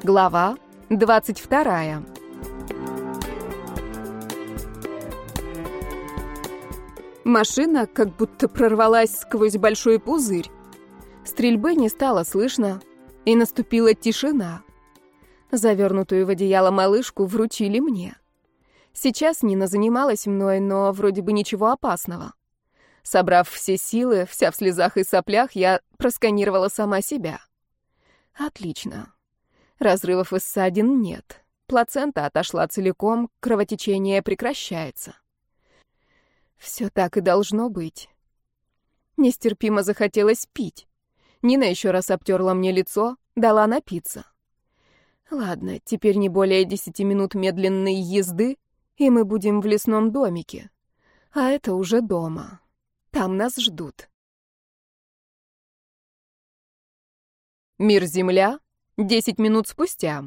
Глава 22. Машина как будто прорвалась сквозь большой пузырь. Стрельбы не стало слышно, и наступила тишина. Завернутую в одеяло малышку вручили мне. Сейчас Нина занималась мной, но вроде бы ничего опасного. Собрав все силы, вся в слезах и соплях, я просканировала сама себя. Отлично. Разрывов и ссадин нет. Плацента отошла целиком, кровотечение прекращается. Все так и должно быть. Нестерпимо захотелось пить. Нина еще раз обтерла мне лицо, дала напиться. Ладно, теперь не более 10 минут медленной езды, и мы будем в лесном домике. А это уже дома. Там нас ждут. Мир-Земля. 10 минут спустя.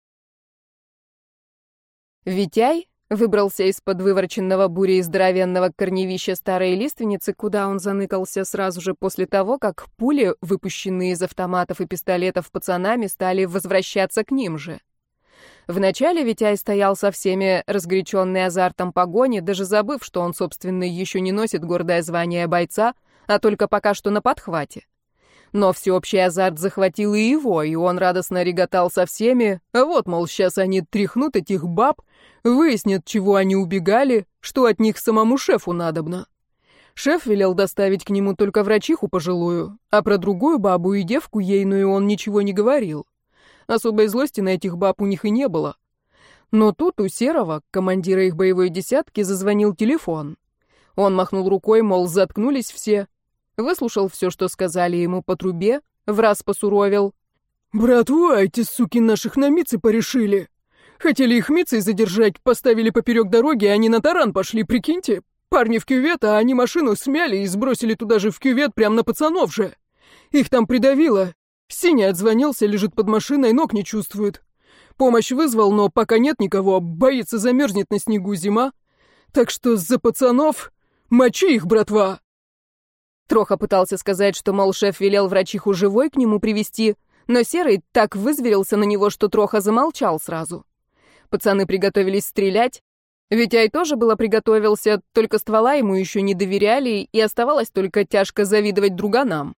Витяй выбрался из-под вывороченного бурей здоровенного корневища старой лиственницы, куда он заныкался сразу же после того, как пули, выпущенные из автоматов и пистолетов пацанами, стали возвращаться к ним же. Вначале Витяй стоял со всеми, разгоряченный азартом погони, даже забыв, что он, собственно, еще не носит гордое звание бойца, а только пока что на подхвате. Но всеобщий азарт захватил и его, и он радостно реготал со всеми. Вот, мол, сейчас они тряхнут этих баб, выяснят, чего они убегали, что от них самому шефу надобно. Шеф велел доставить к нему только врачиху пожилую, а про другую бабу и девку ейную он ничего не говорил. Особой злости на этих баб у них и не было. Но тут у Серого, командира их боевой десятки, зазвонил телефон. Он махнул рукой, мол, заткнулись все. Выслушал все, что сказали ему по трубе, враз посуровил. «Братва, эти суки наших на мицы порешили. Хотели их мицей задержать, поставили поперек дороги, а они на таран пошли, прикиньте. Парни в кювет, а они машину смяли и сбросили туда же в кювет, прямо на пацанов же. Их там придавило. Синий отзвонился, лежит под машиной, ног не чувствует. Помощь вызвал, но пока нет никого, боится, замерзнет на снегу зима. Так что за пацанов мочи их, братва!» Троха пытался сказать, что, мол, шеф велел врачиху живой к нему привести, но Серый так вызверился на него, что Троха замолчал сразу. Пацаны приготовились стрелять. Витяй тоже было приготовился, только ствола ему еще не доверяли, и оставалось только тяжко завидовать друганам.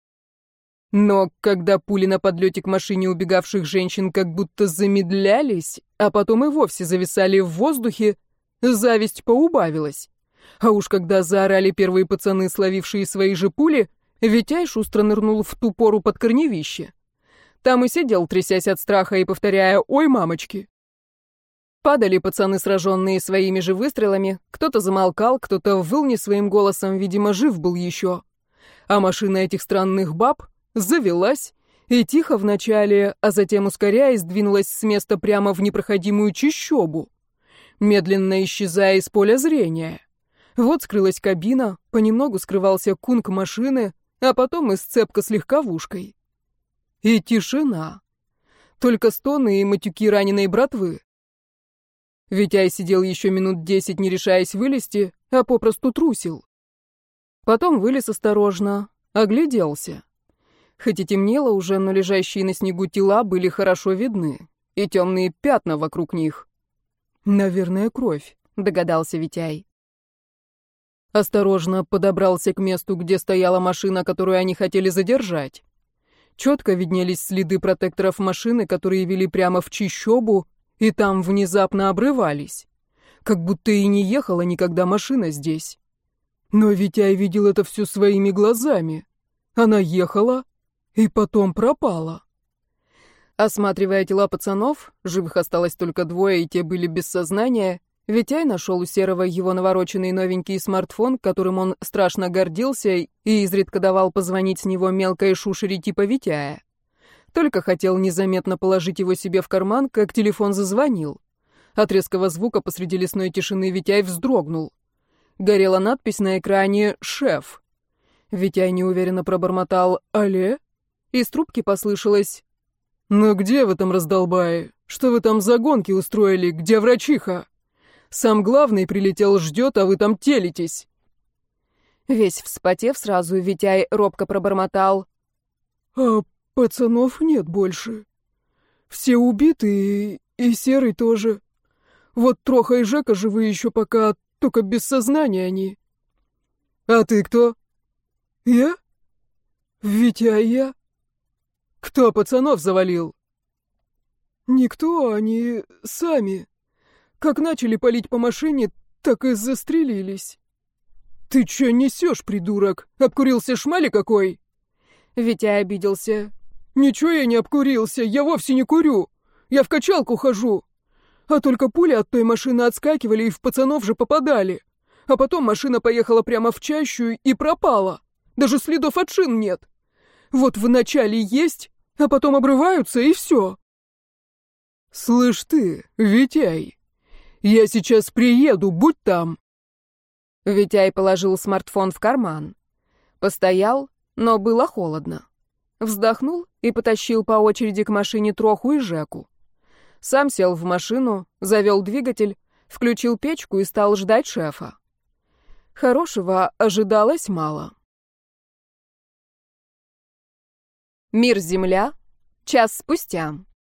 Но когда пули на подлете к машине убегавших женщин как будто замедлялись, а потом и вовсе зависали в воздухе, зависть поубавилась. А уж когда заорали первые пацаны, словившие свои же пули, Витяй шустро нырнул в ту пору под корневище. Там и сидел, трясясь от страха и повторяя «Ой, мамочки!». Падали пацаны, сраженные своими же выстрелами, кто-то замолкал, кто-то выл не своим голосом, видимо, жив был еще. А машина этих странных баб завелась и тихо вначале, а затем, ускоряясь, двинулась с места прямо в непроходимую чащобу, медленно исчезая из поля зрения. Вот скрылась кабина, понемногу скрывался кунг машины, а потом и сцепка с легковушкой. И тишина. Только стоны и матюки раненой братвы. Витяй сидел еще минут 10, не решаясь вылезти, а попросту трусил. Потом вылез осторожно, огляделся. Хоть и темнело уже, но лежащие на снегу тела были хорошо видны, и темные пятна вокруг них. «Наверное, кровь», — догадался Витяй. Осторожно подобрался к месту, где стояла машина, которую они хотели задержать. Четко виднелись следы протекторов машины, которые вели прямо в чащобу, и там внезапно обрывались. Как будто и не ехала никогда машина здесь. Но Витяй видел это все своими глазами. Она ехала и потом пропала. Осматривая тела пацанов, живых осталось только двое, и те были без сознания, Витяй нашел у Серого его навороченный новенький смартфон, которым он страшно гордился и изредка давал позвонить с него мелкой шушере типа Витяя. Только хотел незаметно положить его себе в карман, как телефон зазвонил. От резкого звука посреди лесной тишины Витяй вздрогнул. Горела надпись на экране «Шеф». Витяй неуверенно пробормотал «Алле?» Из трубки послышалось: «Ну где вы там, раздолбаи? Что вы там за гонки устроили? Где врачиха? Сам главный прилетел, ждет, а вы там телитесь». Весь вспотев сразу, Витяй робко пробормотал: «А пацанов нет больше. Все убиты, и Серый тоже. Вот Троха и Жека живы еще пока, только без сознания они. А ты кто? Я? Витя, а я? Кто пацанов завалил? Никто, они сами. Как начали палить по машине, так и застрелились. Ты че несешь, придурок? Обкурился шмали какой? Витя обиделся. Ничего я не обкурился, я вовсе не курю. Я в качалку хожу. А только пули от той машины отскакивали и в пацанов же попадали. А потом машина поехала прямо в чащу и пропала. Даже следов от шин нет. Вот вначале есть, а потом обрываются, и все. Слышь ты, Витяй, я сейчас приеду, будь там. Витяй положил смартфон в карман. Постоял, но было холодно. Вздохнул и потащил по очереди к машине Троху и Жеку. Сам сел в машину, завел двигатель, включил печку и стал ждать шефа. Хорошего ожидалось мало. Мир-Земля. Час спустя.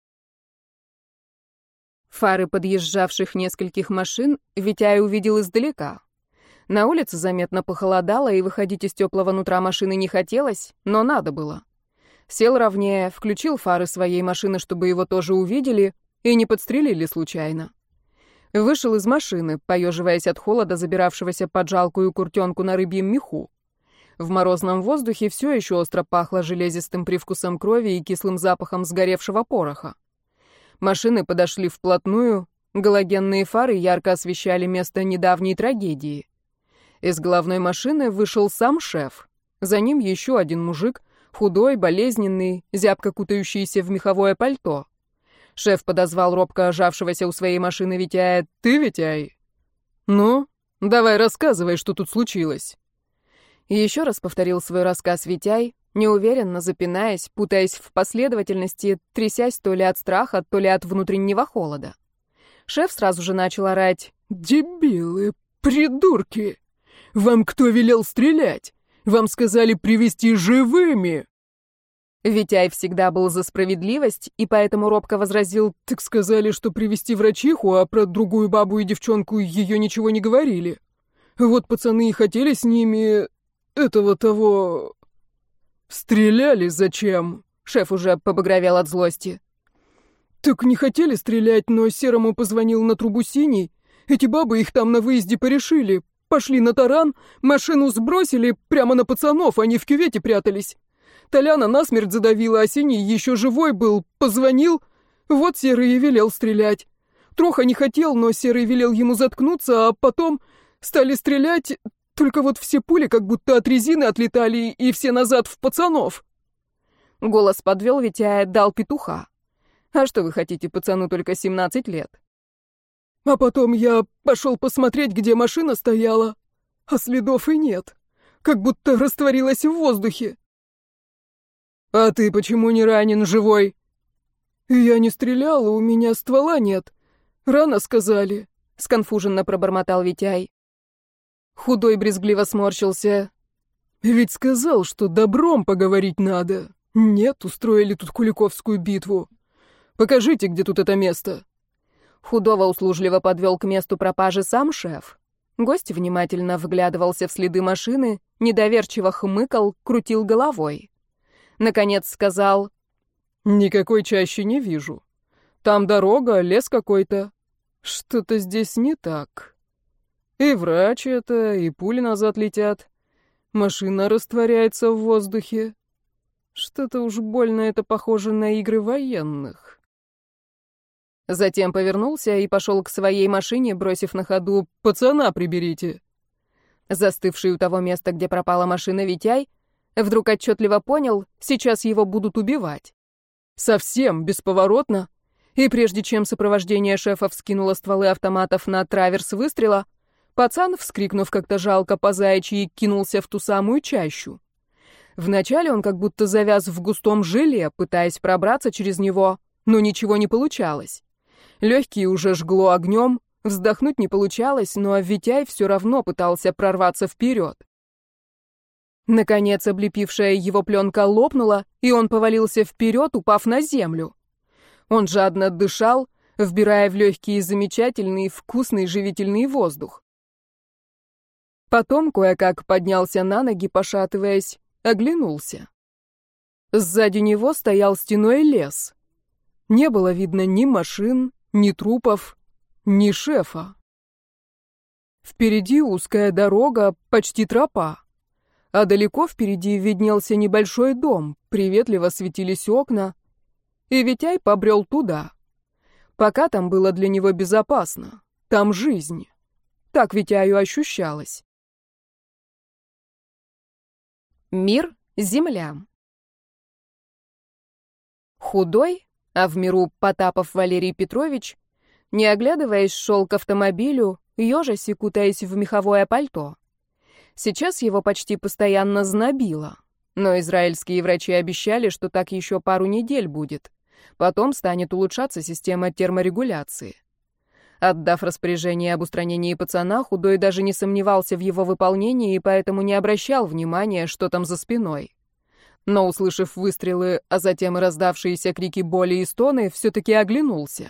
Фары подъезжавших нескольких машин Витяй увидел издалека. На улице заметно похолодало, и выходить из теплого нутра машины не хотелось, но надо было. Сел ровнее, включил фары своей машины, чтобы его тоже увидели, и не подстрелили случайно. Вышел из машины, поеживаясь от холода, забиравшегося под жалкую куртенку на рыбьем меху. В морозном воздухе все еще остро пахло железистым привкусом крови и кислым запахом сгоревшего пороха. Машины подошли вплотную, галогенные фары ярко освещали место недавней трагедии. Из головной машины вышел сам шеф. За ним еще один мужик, худой, болезненный, зябко кутающийся в меховое пальто. Шеф подозвал робко ожавшегося у своей машины Витяя. «Ты, Витяй? Ну, давай рассказывай, что тут случилось». И еще раз повторил свой рассказ Витяй, неуверенно запинаясь, путаясь в последовательности, трясясь то ли от страха, то ли от внутреннего холода. Шеф сразу же начал орать. «Дебилы, придурки! Вам кто велел стрелять? Вам сказали привезти живыми!» Витяй всегда был за справедливость, и поэтому робко возразил: «Так сказали, что привезти врачиху, а про другую бабу и девчонку ее ничего не говорили. Вот пацаны и хотели с ними... этого того... Стреляли зачем?» Шеф уже побагровел от злости. «Так не хотели стрелять, но Серому позвонил на трубу Синий. Эти бабы их там на выезде порешили. Пошли на таран, машину сбросили прямо на пацанов, они в кювете прятались. Толяна насмерть задавила, а Синий еще живой был, позвонил. Вот Серый и велел стрелять. Троха не хотел, но Серый велел ему заткнуться, а потом стали стрелять, только вот все пули как будто от резины отлетали, и все назад в пацанов». Голос подвел Витяя, дал петуха. «А что вы хотите, пацану только 17 лет?» «А потом я пошел посмотреть, где машина стояла, а следов и нет, как будто растворилась в воздухе». «А ты почему не ранен, живой?» «Я не стрелял, у меня ствола нет. Рано сказали», — сконфуженно пробормотал Витяй. Худой брезгливо сморщился. «Ведь сказал, что добром поговорить надо. Нет, устроили тут куликовскую битву. Покажите, где тут это место». Худого услужливо подвел к месту пропажи сам шеф. Гость внимательно вглядывался в следы машины, недоверчиво хмыкал, крутил головой. Наконец сказал: «Никакой чащи не вижу. Там дорога, лес какой-то. Что-то здесь не так. И врач это, и пули назад летят. Машина растворяется в воздухе. Что-то уж больно это похоже на игры военных». Затем повернулся и пошел к своей машине, бросив на ходу: «Пацана приберите». Застывший у того места, где пропала машина, Витяй вдруг отчетливо понял, сейчас его будут убивать. Совсем бесповоротно. И прежде чем сопровождение шефа вскинуло стволы автоматов на траверс выстрела, пацан, вскрикнув как-то жалко по-заячьи, кинулся в ту самую чащу. Вначале он как будто завяз в густом желе, пытаясь пробраться через него, но ничего не получалось. Легкие уже жгло огнем, вздохнуть не получалось, но Витяй все равно пытался прорваться вперед. Наконец, облепившая его пленка лопнула, и он повалился вперед, упав на землю. Он жадно дышал, вбирая в легкие замечательный, вкусный, живительный воздух. Потом кое-как поднялся на ноги, пошатываясь, оглянулся. Сзади него стоял стеной лес. Не было видно ни машин, ни трупов, ни шефа. Впереди узкая дорога, почти тропа. А далеко впереди виднелся небольшой дом, приветливо светились окна. И Витяй побрел туда. Пока там было для него безопасно. Там жизнь. Так Витяю ощущалось. Мир — Земля. Худой, а в миру Потапов Валерий Петрович, не оглядываясь, шел к автомобилю, ежась и кутаясь в меховое пальто. Сейчас его почти постоянно знобило, но израильские врачи обещали, что так еще пару недель будет. Потом станет улучшаться система терморегуляции. Отдав распоряжение об устранении пацана, Худой даже не сомневался в его выполнении и поэтому не обращал внимания, что там за спиной. Но, услышав выстрелы, а затем и раздавшиеся крики боли и стоны, все-таки оглянулся.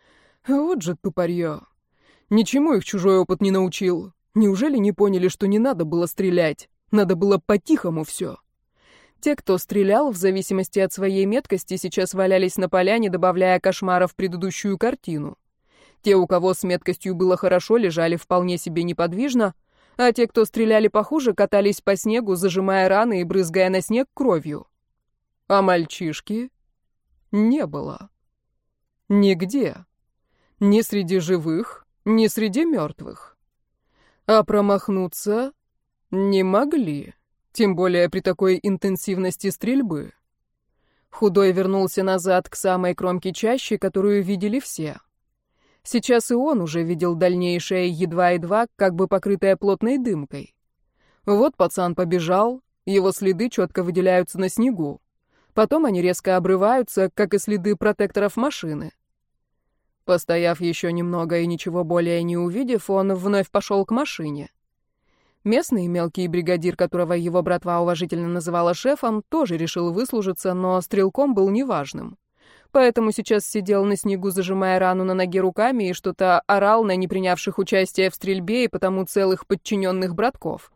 Вот же тупорье. Ничему их чужой опыт не научил. Неужели не поняли, что не надо было стрелять? Надо было по-тихому все. Те, кто стрелял, в зависимости от своей меткости, сейчас валялись на поляне, добавляя кошмара в предыдущую картину. Те, у кого с меткостью было хорошо, лежали вполне себе неподвижно, а те, кто стреляли похуже, катались по снегу, зажимая раны и брызгая на снег кровью. А мальчишки не было. Нигде. Ни среди живых, ни среди мертвых. А промахнуться не могли, тем более при такой интенсивности стрельбы. Худой вернулся назад к самой кромке чащи, которую видели все. Сейчас и он уже видел дальнейшее едва-едва, как бы покрытое плотной дымкой. Вот пацан побежал, его следы четко выделяются на снегу. Потом они резко обрываются, как и следы протекторов машины. Постояв еще немного и ничего более не увидев, он вновь пошел к машине. Местный мелкий бригадир, которого его братва уважительно называла шефом, тоже решил выслужиться, но стрелком был неважным. Поэтому сейчас сидел на снегу, зажимая рану на ноге руками, и что-то орал на не принявших участие в стрельбе и потому целых подчиненных братков.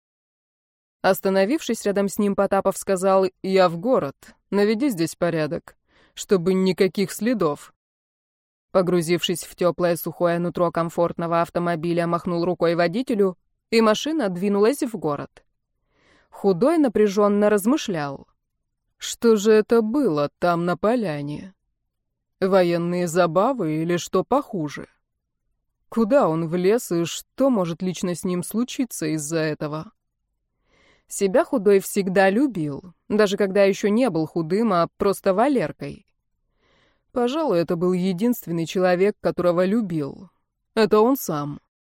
Остановившись рядом с ним, Потапов сказал: «Я в город, наведи здесь порядок, чтобы никаких следов». Погрузившись в теплое сухое нутро комфортного автомобиля, махнул рукой водителю, и машина двинулась в город. Худой напряженно размышлял. Что же это было там на поляне? Военные забавы или что похуже? Куда он влез и что может лично с ним случиться из-за этого? Себя Худой всегда любил, даже когда еще не был худым, а просто Валеркой. Пожалуй, это был единственный человек, которого любил. Это он сам.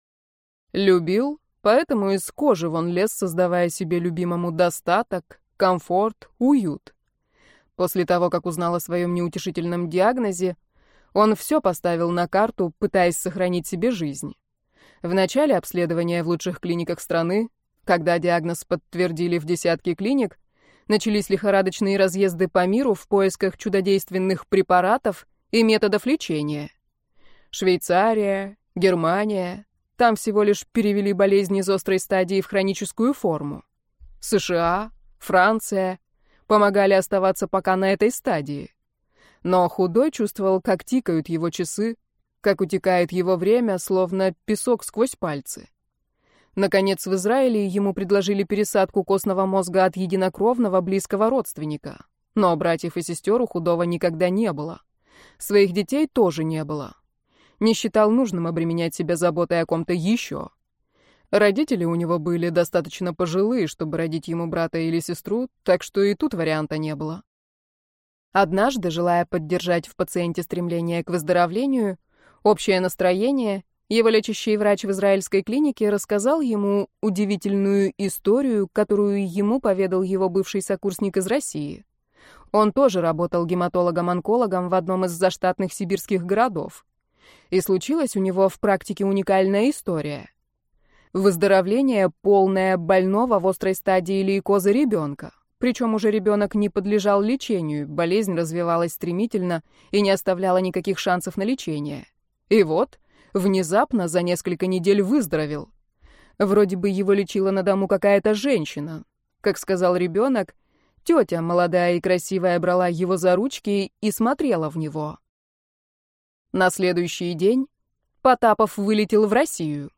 Любил, поэтому из кожи вон лез, создавая себе любимому достаток, комфорт, уют. После того, как узнал о своем неутешительном диагнозе, он все поставил на карту, пытаясь сохранить себе жизнь. В начале обследования в лучших клиниках страны, когда диагноз подтвердили в десятки клиник, начались лихорадочные разъезды по миру в поисках чудодейственных препаратов и методов лечения. Швейцария, Германия, там всего лишь перевели болезнь из острой стадии в хроническую форму. США, Франция помогали оставаться пока на этой стадии. Но Худой чувствовал, как тикают его часы, как утекает его время, словно песок сквозь пальцы. Наконец, в Израиле ему предложили пересадку костного мозга от единокровного близкого родственника. Но братьев и сестер у Худого никогда не было. Своих детей тоже не было. Не считал нужным обременять себя заботой о ком-то еще. Родители у него были достаточно пожилые, чтобы родить ему брата или сестру, так что и тут варианта не было. Однажды, желая поддержать в пациенте стремление к выздоровлению, общее настроение, его лечащий врач в израильской клинике рассказал ему удивительную историю, которую ему поведал его бывший сокурсник из России. Он тоже работал гематологом-онкологом в одном из заштатных сибирских городов. И случилась у него в практике уникальная история. Выздоровление полное больного в острой стадии лейкоза ребенка. Причем уже ребенок не подлежал лечению, болезнь развивалась стремительно и не оставляла никаких шансов на лечение. И вот, внезапно, за несколько недель выздоровел. Вроде бы его лечила на дому какая-то женщина. Как сказал ребенок, тетя, молодая и красивая, брала его за ручки и смотрела в него. На следующий день Потапов вылетел в Россию.